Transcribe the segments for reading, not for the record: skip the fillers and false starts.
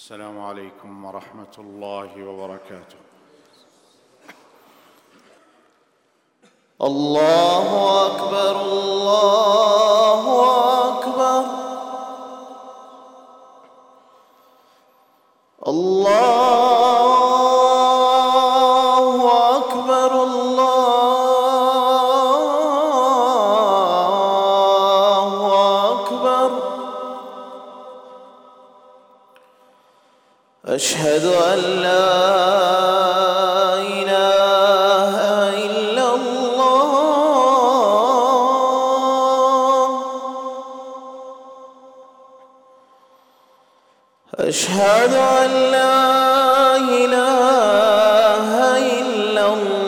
السلام عليكم ورحمة الله وبركاته. الله أكبر الله أكبر الله أكبر الله أكبر. أشهد أن لا إله إلا الله. أشهد أن لا إله إلا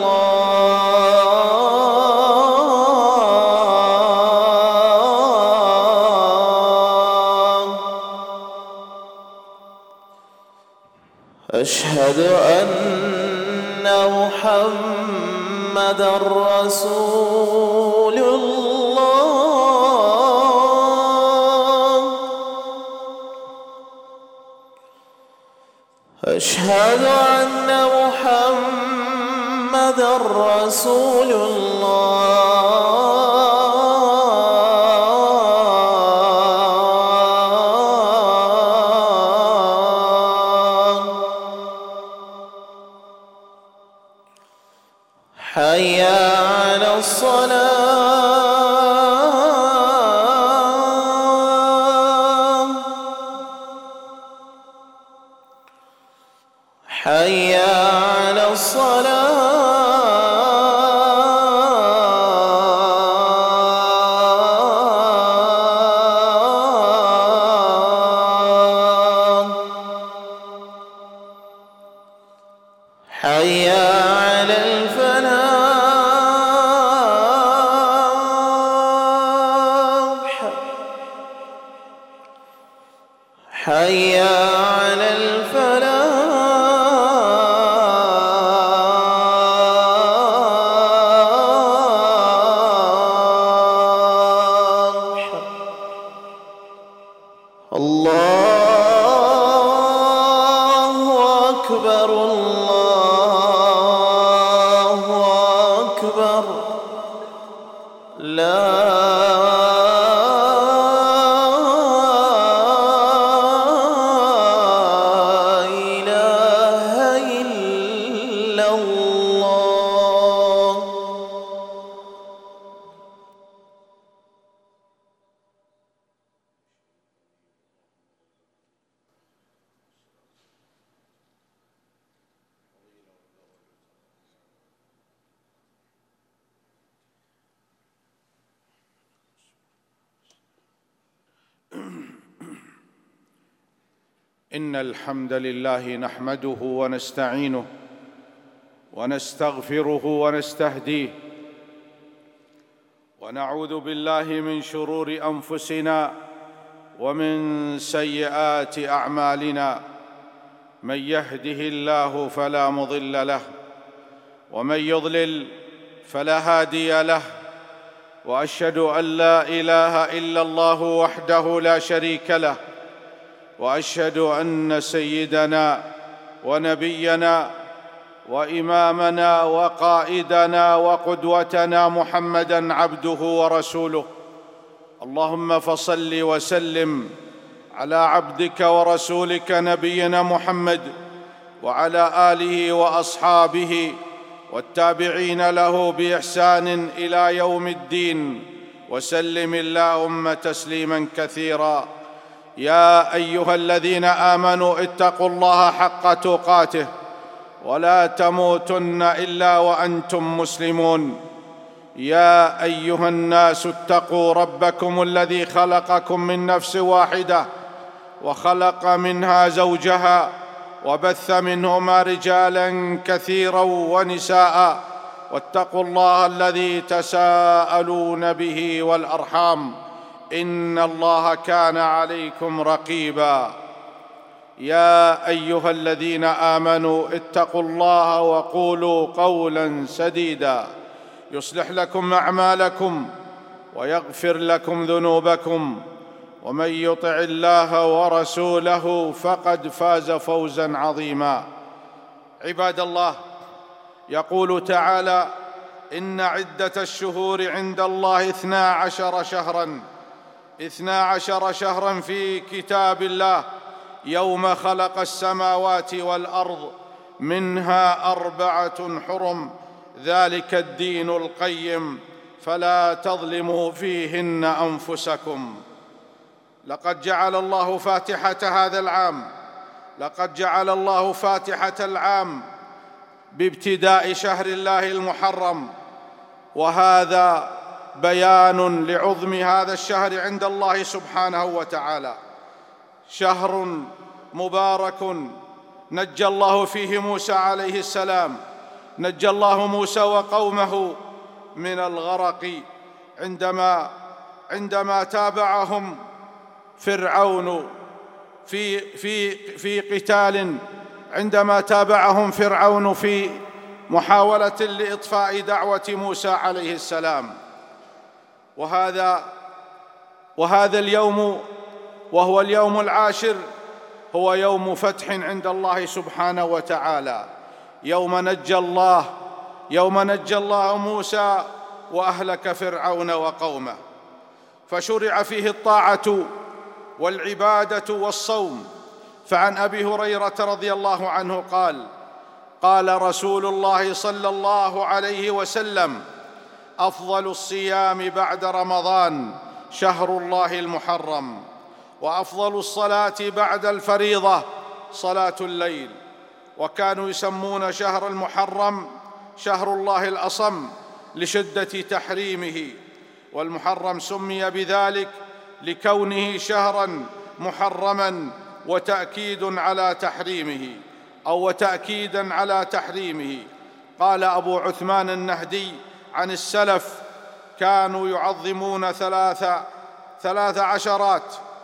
الله. أشهد أن محمدًا رسول الله. أشهد أن محمدًا رسول الله. حي على الصلاة. حي على الصلاة. حي على الفلاح. حي على الفلاح. الله أكبر الله أكبر. لا إله إلا الله. إن الحمد لله نحمده ونستعينه ونستغفره ونستهديه، ونعوذ بالله من شرور أنفسنا ومن سيئات أعمالنا. من يهده الله فلا مضل له، ومن يضلل فلا هادي له. وأشهد أن لا إله إلا الله وحده لا شريك له، وأشهد أن سيدنا ونبينا وإمامنا وقائدنا وقدوتنا محمدًا عبده ورسوله. اللهم فصل وسلم على عبدك ورسولك نبينا محمد وعلى آله وأصحابه والتابعين له بإحسان إلى يوم الدين، وسلم اللهم تسليماً كثيراً. يا أيها الذين آمنوا اتقوا الله حق تقاته ولا تموتن إلا وأنتم مسلمون. يا أيها الناس اتقوا ربكم الذي خلقكم من نفس واحدة، وخلق منها زوجها، وبث منهما رجالاً كثيراً ونساء. واتقوا الله الذي تساءلون به والأرحام، إن الله كان عليكم رقيباً. يا أيها الذين آمنوا اتقوا الله وقولوا قولاً سديداً يصلح لكم أعمالكم ويغفر لكم ذنوبكم، ومن يطع الله ورسوله فقد فاز فوزا عظيما. عباد الله، يقول تعالى: إن عدة الشهور عند الله 12 شهرا في كتاب الله يوم خلق السماوات والأرض منها 4 حرم ذلك الدين القيم فلا تظلموا فيهن أنفسكم. لقد جعل الله فاتحة العام بابتداء شهر الله المحرم، وهذا بيان لعظم هذا الشهر عند الله سبحانه وتعالى. شهر مبارك نجى الله فيه موسى عليه السلام، نجى الله موسى وقومه من الغرق عندما تابعهم فرعون في قتال، عندما تابعهم فرعون في محاولة لإطفاء دعوة موسى عليه السلام. وهذا اليوم وهو اليوم 10 هو يوم فتح عند الله سبحانه وتعالى، يوم نجى الله موسى وأهلك فرعون وقومه، فشرع فيه الطاعة والعبادة والصوم. فعن أبي هريرة رضي الله عنه قال رسول الله صلى الله عليه وسلم: أفضل الصيام بعد رمضان شهر الله المحرم، وأفضل الصلاة بعد الفريضة صلاة الليل. وكانوا يسمون شهر المحرم شهر الله الأصم لشدة تحريمه، والمحرم سمي بذلك لكونه شهراً محرماً وتأكيداً على تحريمه. قال أبو عثمان النهدي عن السلف: كانوا يعظمون 13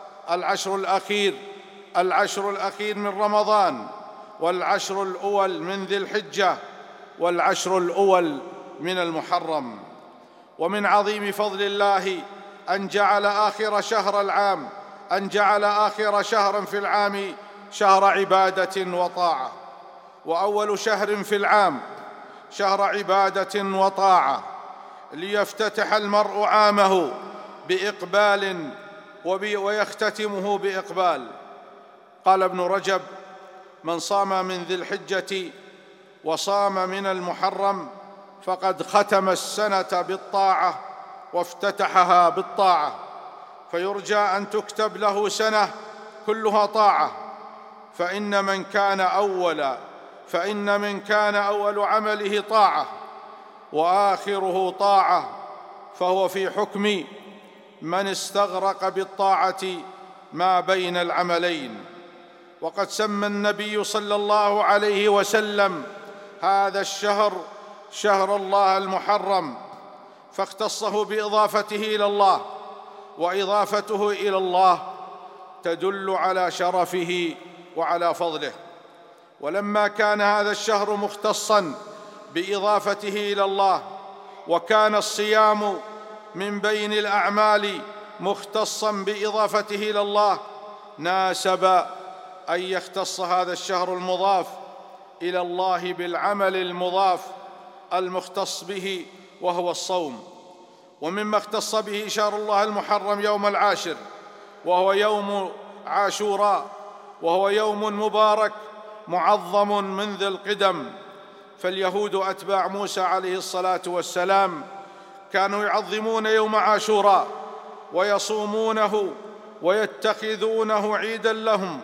العشر الأخير من رمضان، والعشر الأول من ذي الحجة، والعشر الأول من المحرم. ومن عظيم فضل الله أن جعل آخر شهر في العام شهر عبادة وطاعة، وأول شهر في العام شهر عبادة وطاعة، ليفتتح المرء عامه بإقبال ويختتمه بإقبال. قال ابن رجب: من صام من ذي الحجة وصام من المحرم فقد ختم السنة بالطاعة وافتتحها بالطاعة، فيرجى أن تكتب له سنة كلها طاعة، فإن من كان أول عمله طاعة وآخره طاعة، فهو في حكم من استغرق بالطاعة ما بين العملين. وقد سمى النبي صلى الله عليه وسلم هذا الشهر شهر الله المحرم، فاختصه بإضافته إلى الله، وإضافته إلى الله تدل على شرفه وعلى فضله. ولما كان هذا الشهر مختصاً بإضافته إلى الله، وكان الصيام من بين الأعمال مختصاً بإضافته إلى الله، ناسب أن يختص هذا الشهر المضاف إلى الله بالعمل المضاف المختص به، وهو الصوم. ومما اختص به شهر الله المحرم يوم 10، وهو يوم عاشوراء، وهو يوم مبارك معظم منذ القدم. فاليهود أتباع موسى عليه الصلاة والسلام كانوا يعظمون يوم عاشوراء ويصومونه ويتخذونه عيداً لهم،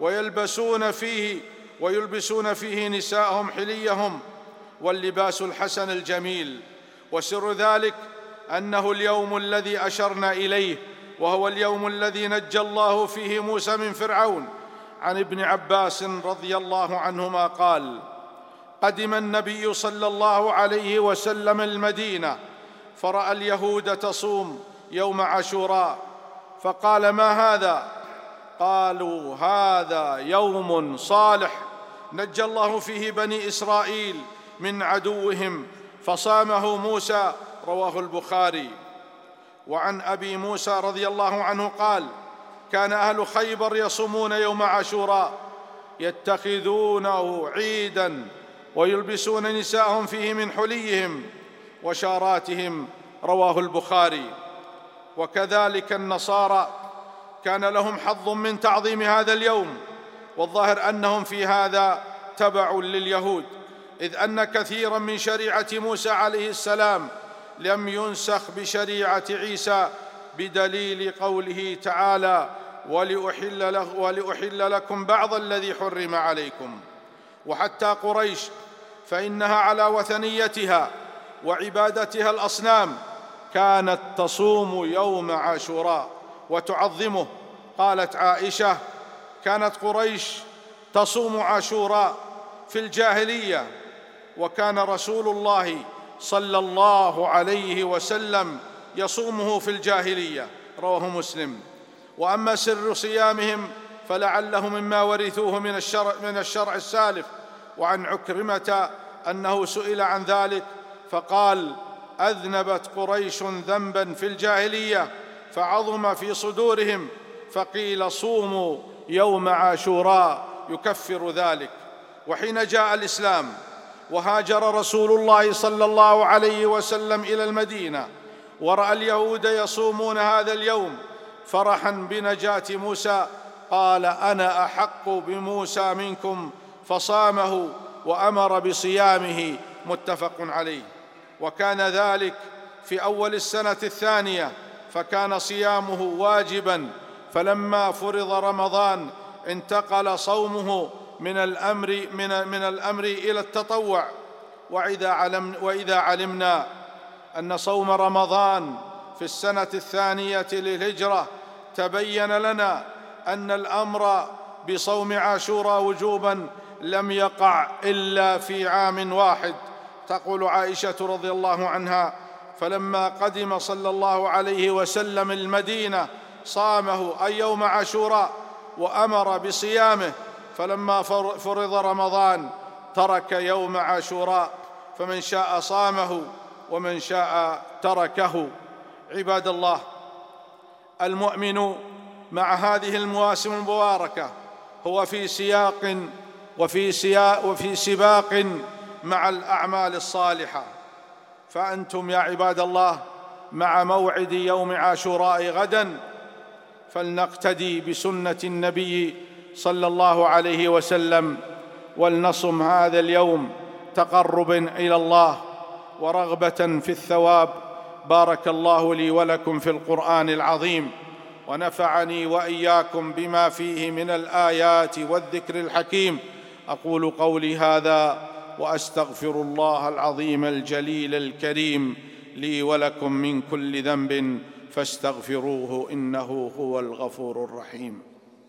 ويلبسون فيه نساءهم حليهم واللباس الحسن الجميل. وسر ذلك أنه اليوم الذي أشرنا إليه، وهو اليوم الذي نجى الله فيه موسى من فرعون. عن ابن عباس رضي الله عنهما قال: قدم النبي صلى الله عليه وسلم المدينة، فرأى اليهود تصوم يوم عاشوراء، فقال: ما هذا؟ قالوا: هذا يوم صالح نجى الله فيه بني إسرائيل من عدوهم فصامه موسى. رواه البخاري. وعن أبي موسى رضي الله عنه قال: كان أهل خيبر يصومون يوم عاشوراء، يتخذونه عيداً ويلبسون نساءهم فيه من حليهم وشاراتهم، رواه البخاري. وكذلك النصارى كان لهم حظ من تعظيم هذا اليوم، والظاهر أنهم في هذا تبع لليهود، إذ أن كثيراً من شريعة موسى عليه السلام لم ينسخ بشريعة عيسى، بدليل قوله تعالى: ولأحل لكم بعض الذي حرم عليكم. وحتى قريش فإنها على وثنيتها وعبادتها الأصنام كانت تصوم يوم عاشوراء وتعظمه. قالت عائشة: كانت قريش تصوم عاشوراء في الجاهلية، وكان رسول الله صلى الله عليه وسلم يصومه في الجاهلية، رواه مسلم. وأما سر صيامهم فلعله مما ورثوه من الشرع السالف. وعن عكرمة أنه سئل عن ذلك فقال: أذنبت قريش ذنبا في الجاهلية فعظم في صدورهم، فقيل صوموا يوم عاشوراء يكفر ذلك. وحين جاء الإسلام وهاجر رسول الله صلى الله عليه وسلم إلى المدينة ورأى اليهود يصومون هذا اليوم فرحا بنجاة موسى، قال: أنا أحق بموسى منكم، فصامه وأمر بصيامه، متفق عليه. وكان ذلك في أول السنة الثانية، فكان صيامه واجبا، فلما فرض رمضان انتقل صومه من الأمر إلى التطوع. وإذا علمنا أن صوم رمضان في السنة الثانية للهجرة تبين لنا أن الأمر بصوم عاشوراء وجوبا لم يقع إلا في عام واحد. تقول عائشة رضي الله عنها: فلما قدم صلى الله عليه وسلم المدينة صامه، أي يوم عاشوراء، وأمر بصيامه، فلما فرض رمضان ترك يوم عاشوراء، فمن شاء صامه ومن شاء تركه. عباد الله، المؤمن مع هذه المواسم المباركة هو في سياق وفي سباق مع الأعمال الصالحة. فأنتم يا عباد الله مع موعد يوم عاشوراء غداً، فلنقتدي بسنة النبي صلى الله عليه وسلم، ولنصم هذا اليوم تقرباً إلى الله ورغبة في الثواب. بارك الله لي ولكم في القرآن العظيم، ونفعني وإياكم بما فيه من الآيات والذكر الحكيم. أقول قولي هذا وأستغفر الله العظيم الجليل الكريم لي ولكم من كل ذنب فاستغفروه إنه هو الغفور الرحيم.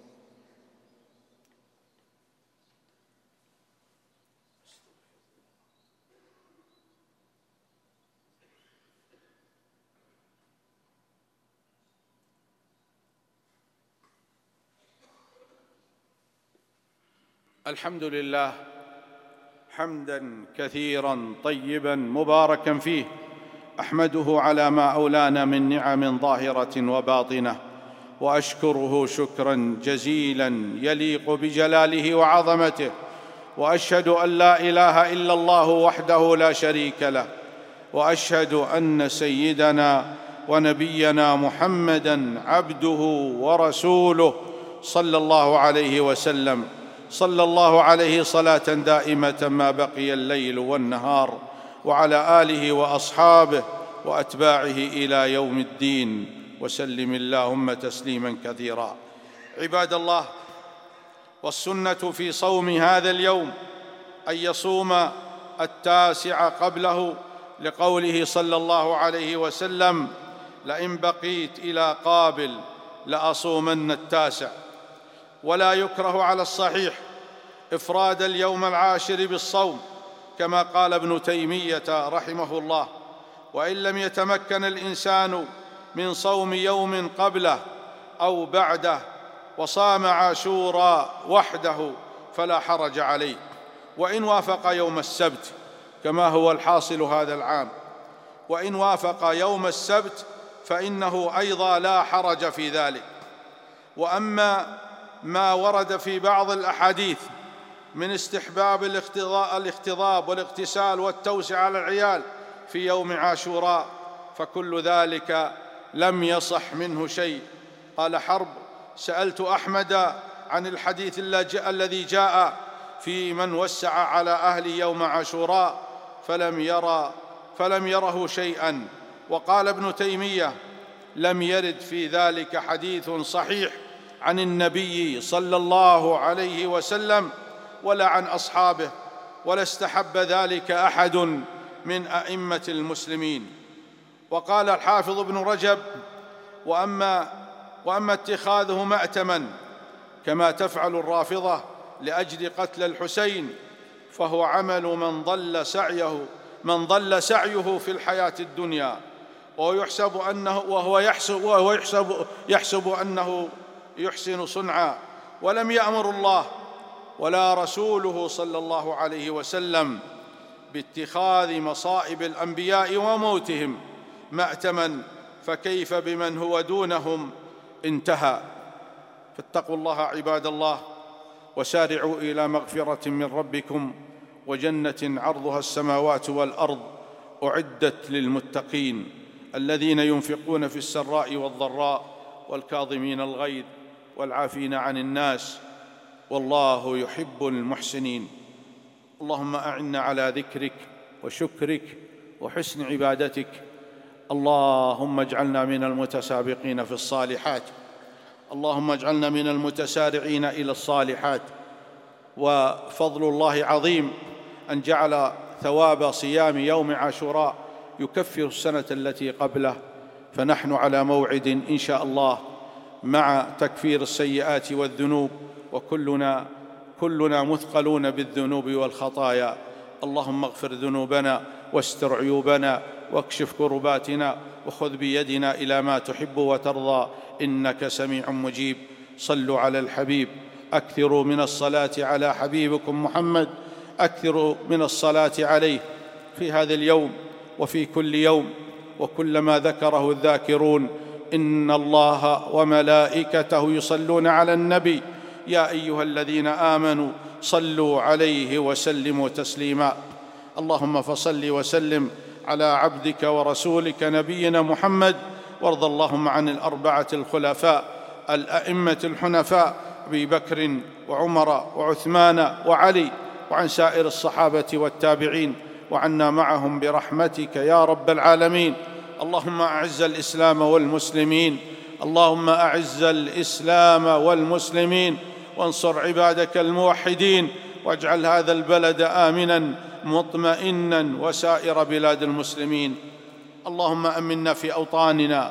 الحمد لله حمداً كثيراً طيباً مباركاً فيه، أحمده على ما أولانا من نعم ظاهرة وباطنة، وأشكره شكراً جزيلاً يليق بجلاله وعظمته، وأشهد أن لا إله إلا الله وحده لا شريك له، وأشهد أن سيدنا ونبينا محمداً عبده ورسوله صلى الله عليه وسلم، صلى الله عليه صلاة دائمة ما بقي الليل والنهار، وعلى آله وأصحابه وأتباعه إلى يوم الدين، وسلم اللهم تسليما كثيرا. عباد الله، والسنة في صوم هذا اليوم أن يصوم 9 قبله، لقوله صلى الله عليه وسلم: لئن بقيت إلى قابل لأصومن 9. ولا يكره على الصحيح إفراد اليوم 10 بالصوم، كما قال ابن تيمية رحمه الله. وإن لم يتمكن الإنسان من صوم يوم قبله أو بعده وصام عاشوراء وحده فلا حرج عليه، وإن وافق يوم السبت كما هو الحاصل هذا العام، وإن وافق يوم السبت فإنه أيضا لا حرج في ذلك. وأما ما ورد في بعض الأحاديث من استحباب الاختضاب والاغتسال والتوسع على العيال في يوم عاشوراء فكل ذلك لم يصح منه شيء. قال حرب: سألت أحمد عن الحديث الذي جاء في من وسع على أهل يوم عاشوراء فلم يره شيئا. وقال ابن تيمية: لم يرد في ذلك حديث صحيح عن النبي صلى الله عليه وسلم ولا عن أصحابه، ولا استحب ذلك أحد من أئمة المسلمين. وقال الحافظ ابن رجب: وأما اتخاذه مأتما كما تفعل الرافضة لأجل قتل الحسين فهو عمل من ضل سعيه في الحياة الدنيا، وهو يحسب أنه يحسن صنعا، ولم يأمر الله ولا رسوله صلى الله عليه وسلم باتخاذ مصائب الأنبياء وموتهم مأتما، فكيف بمن هو دونهم انتهى. فاتقوا الله عباد الله، وسارعوا إلى مغفرة من ربكم وجنة عرضها السماوات والأرض أعدت للمتقين الذين ينفقون في السراء والضراء والكاظمين الغيظ والعافين عن الناس والله يحب المحسنين. اللهم أعنا على ذكرك وشكرك وحسن عبادتك. اللهم اجعلنا من المتسابقين في الصالحات، اللهم اجعلنا من المتسارعين إلى الصالحات. وفضل الله عظيم أن جعل ثواب صيام يوم عاشوراء يكفر السنة التي قبله، فنحن على موعد إن شاء الله مع تكفير السيئات والذنوب، وكلنا مثقلون بالذنوب والخطايا. اللهم اغفر ذنوبنا واستر عيوبنا واكشف كرباتنا وخذ بيدنا إلى ما تحب وترضى، إنك سميع مجيب. صلوا على الحبيب، أكثروا من الصلاة على حبيبكم محمد، أكثروا من الصلاة عليه في هذا اليوم وفي كل يوم وكلما ذكره الذاكرون. إن الله وملائكته يصلون على النبي يا أيها الذين آمنوا صلوا عليه وسلموا تسليما. اللهم فصل وسلم على عبدك ورسولك نبينا محمد، وارض اللهم عن الأربعة الخلفاء الأئمة الحنفاء أبي بكر وعمر وعثمان وعلي، وعن سائر الصحابة والتابعين، وعنا معهم برحمتك يا رب العالمين. اللهم أعز الإسلام والمسلمين، اللهم أعز الإسلام والمسلمين، وانصر عبادك الموحدين، واجعل هذا البلد آمناً مطمئناً وسائر بلاد المسلمين. اللهم أمنا في أوطاننا،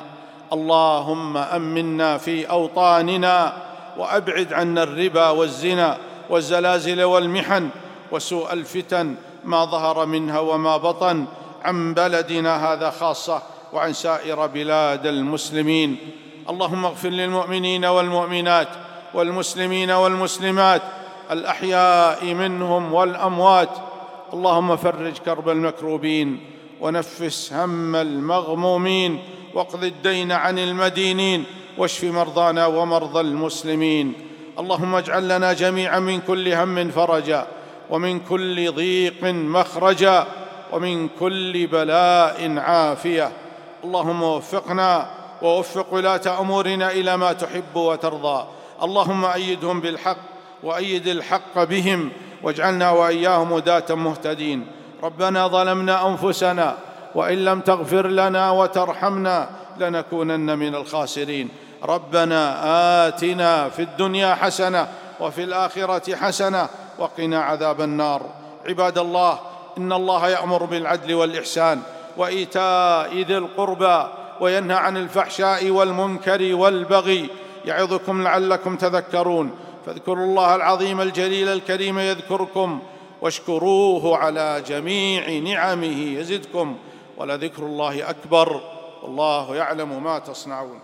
اللهم أمنا في أوطاننا، وأبعد عنا الربا والزنا والزلازل والمحن وسوء الفتن ما ظهر منها وما بطن عن بلدنا هذا خاصة وعن سائر بلاد المسلمين. اللهم اغفر للمؤمنين والمؤمنات والمسلمين والمسلمات الأحياء منهم والأموات. اللهم فرج كرب المكروبين ونفس هم المغمومين، واقض الدين عن المدينين، واشف مرضانا ومرضى المسلمين. اللهم اجعل لنا جميعا من كل هم فرجا، ومن كل ضيق مخرجا، ومن كل بلاء عافية. اللهم وفقنا ووفق ولاة أمورنا إلى ما تحب وترضى. اللهم أيدهم بالحق وأيد الحق بهم، واجعلنا وإياهم هداة مهتدين. ربنا ظلمنا أنفسنا وإن لم تغفر لنا وترحمنا لنكونن من الخاسرين. ربنا آتنا في الدنيا حسنة وفي الآخرة حسنة وقنا عذاب النار. عباد الله، إن الله يأمر بالعدل والإحسان وإيتاء ذي القربى وينهى عن الفحشاء والمنكر والبغي، يعظكم لعلكم تذكرون. فاذكروا الله العظيم الجليل الكريم يذكركم، واشكروه على جميع نعمه يزدكم، ولذكر الله أكبر، والله يعلم ما تصنعون.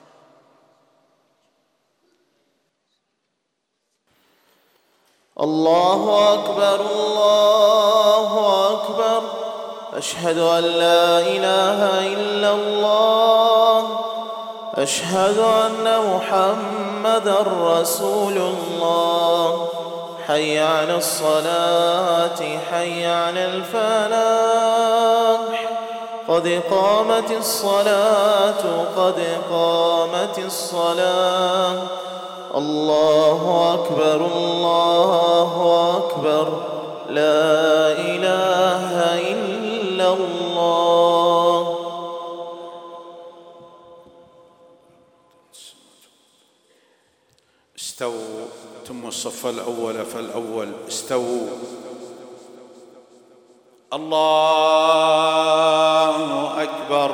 الله أكبر الله أكبر، أشهد أن لا إله إلا الله أشهد أن محمدًا رسول الله. حي على الصلاة حي على الفلاح. قد قامت الصلاة قد قامت الصلاة. الله أكبر الله أكبر. لا إله إلا الله. استووا تم الصف الأول فالأول. استووا. الله أكبر.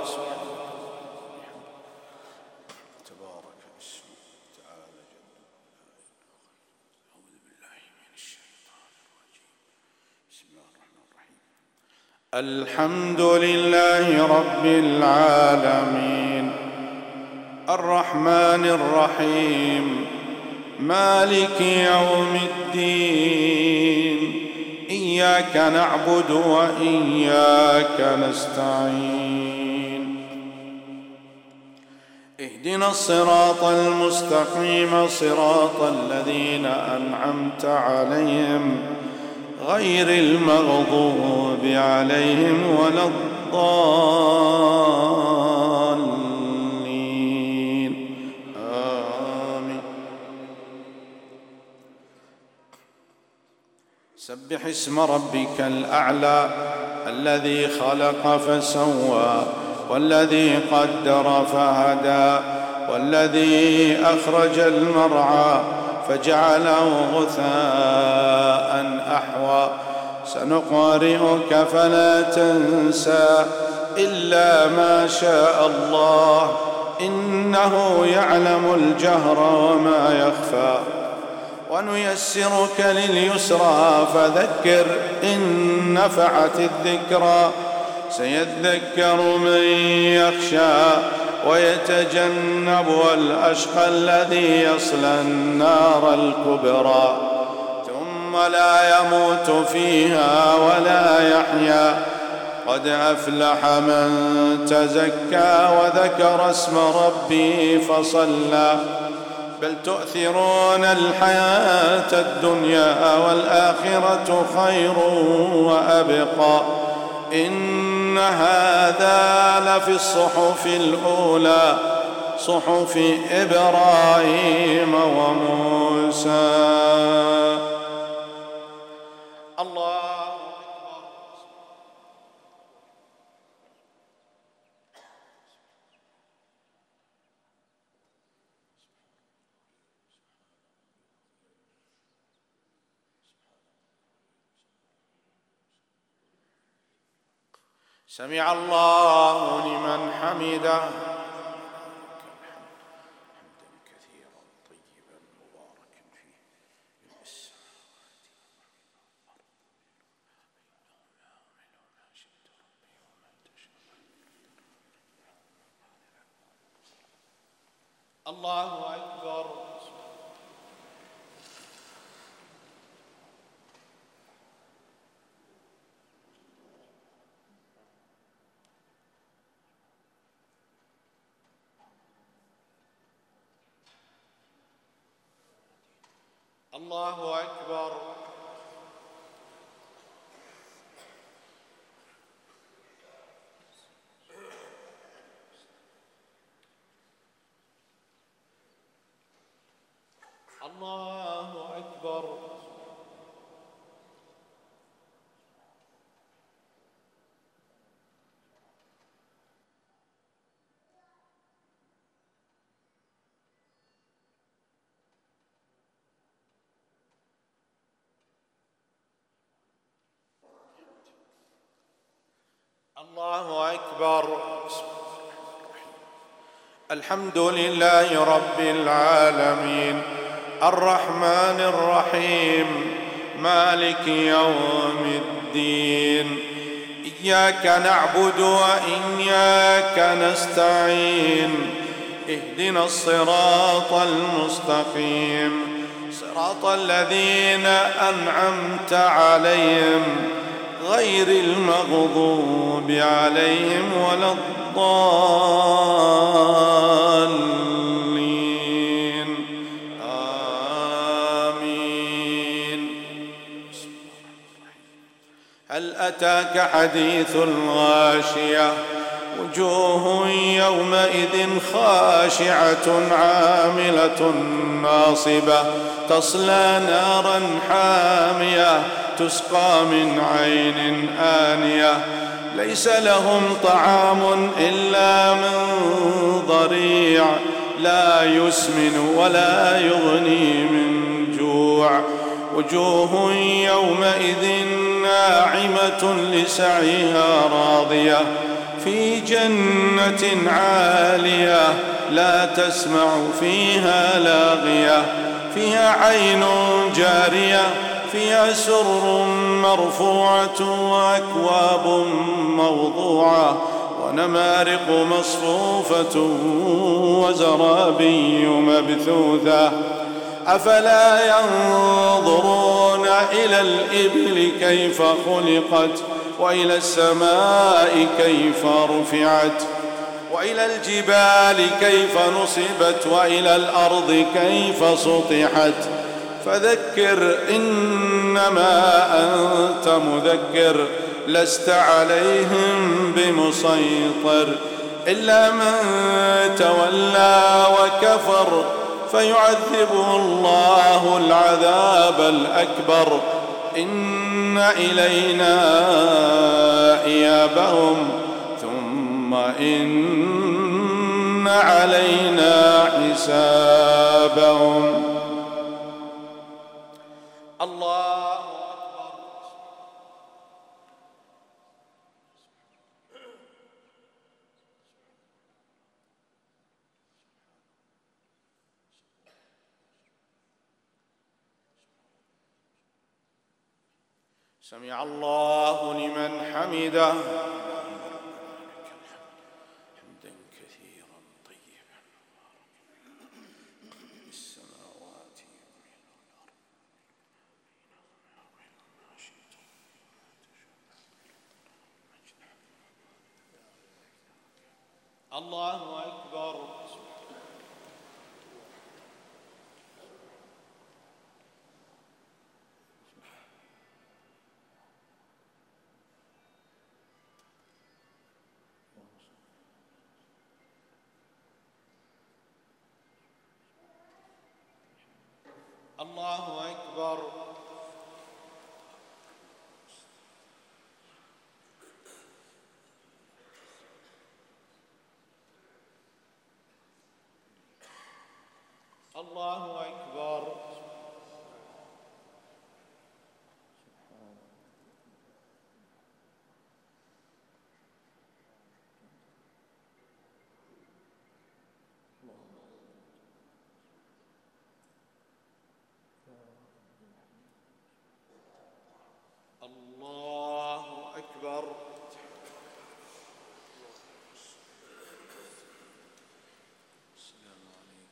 تبارك اسمه تعالى جل. أعوذ بالله من الشيطان الرجيم. بسم الله الرحمن الرحيم. الحمد لله رب العالمين الرحمن الرحيم مالك يوم الدين. إياك نعبد وإياك نستعين. اهدنا الصراط المستقيم صراط الذين أنعمت عليهم غير المغضوب عليهم ولا الضالين. آمين. سبح اسم ربك الأعلى الذي خلق فسوى والذي قدر فهدى والذي أخرج المرعى فجعله غثاء أحوى. سنقرئك فلا تنسى إلا ما شاء الله إنه يعلم الجهر وما يخفى. ونيسرك لليسرى فذكر إن نفعت الذكرى. سيذكر من يخشى ويتجنبها الأشقى الذي يصلى النار الكبرى ثم لا يموت فيها ولا يحيا. قد أفلح من تزكى وذكر اسم ربه فصلى. بل تؤثرون الحياة الدنيا والآخرة خير وأبقى. إن هذا لفي الصحف الأولى صحف إبراهيم وموسى. الله سمع الله لمن حمده. حمدا كثيرا طيبا مباركا فيه. الله أكبر. الله أكبر. الله أكبر. الله أكبر. الحمد لله رب العالمين الرحمن الرحيم مالك يوم الدين. إياك نعبد وإياك نستعين. اهدنا الصراط المستقيم صراط الذين أنعمت عليهم غير المغضوب عليهم ولا الضالين. أتاك حديث الغاشية وجوه يومئذ خاشعة عاملة ناصبة تصلى نارا حامية تسقى من عين آنية ليس لهم طعام إلا من ضريع لا يسمن ولا يغني من جوع وجوه يومئذ ناعمة لسعيها راضية في جنة عالية لا تسمع فيها لاغية فيها عين جارية فيها سرر مرفوعة وأكواب موضوعة ونمارق مصفوفة وزرابي مبثوثة أفلا ينظرون إلى الإبل كيف خلقت وإلى السماء كيف رفعت وإلى الجبال كيف نصبت وإلى الأرض كيف سطحت فذكر إنما أنت مذكر لست عليهم بمسيطر إلا من تولى وكفر فيعذبه الله العذاب الأكبر إن إلينا إيابهم ثم إن علينا حسابهم. الله أكبر. سمع الله لمن حمده. حمدا كثيرا طيبا في السماوات الله أكبر. الله أكبر. الله أكبر. الله أكبر. السلام عليك.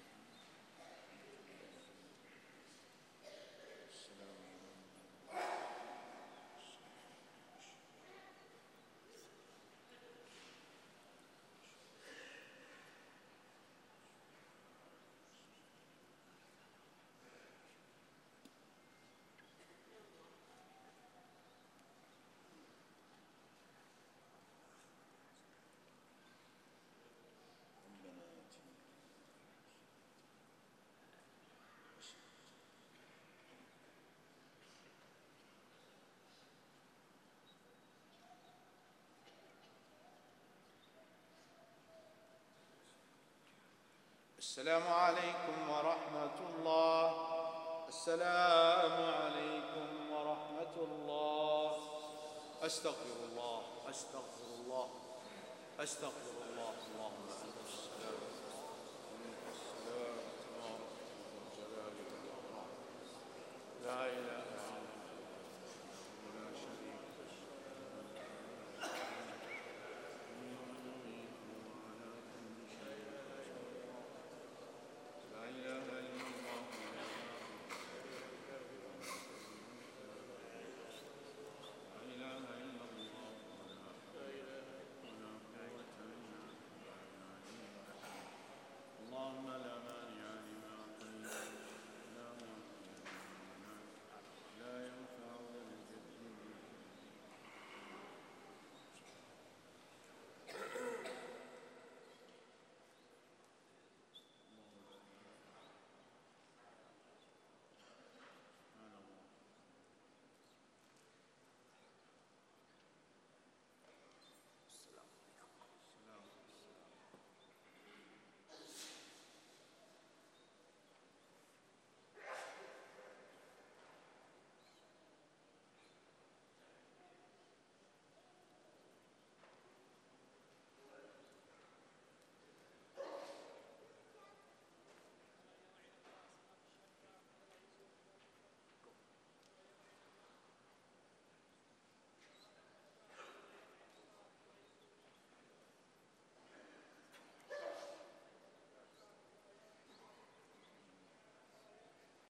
السلام عليكم ورحمة الله. السلام عليكم ورحمة الله. أستغفر الله أستغفر الله أستغفر الله. اللهم أنت السلام